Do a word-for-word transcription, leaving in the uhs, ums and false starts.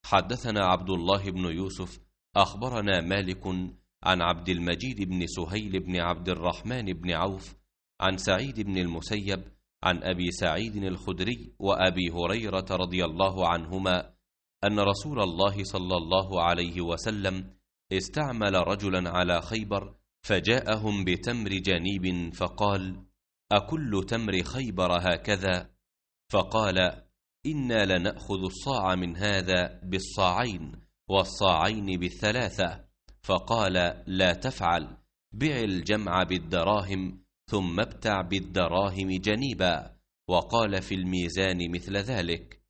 حدثنا عبد الله بن يوسف أخبرنا مالك عن عبد المجيد بن سهيل بن عبد الرحمن بن عوف عن سعيد بن المسيب عن أبي سعيد الخدري وأبي هريرة رضي الله عنهما أن رسول الله صلى الله عليه وسلم استعمل رجلا على خيبر فجاءهم بتمر جنيب فقال: أكل تمر خيبر هكذا؟ فقال: إنا لنأخذ الصاع من هذا بالصاعين والصاعين بالثلاثة. فقال: لا تفعل، بع الجمع بالدراهم ثم ابتع بالدراهم جنيبا. وقال في الميزان مثل ذلك.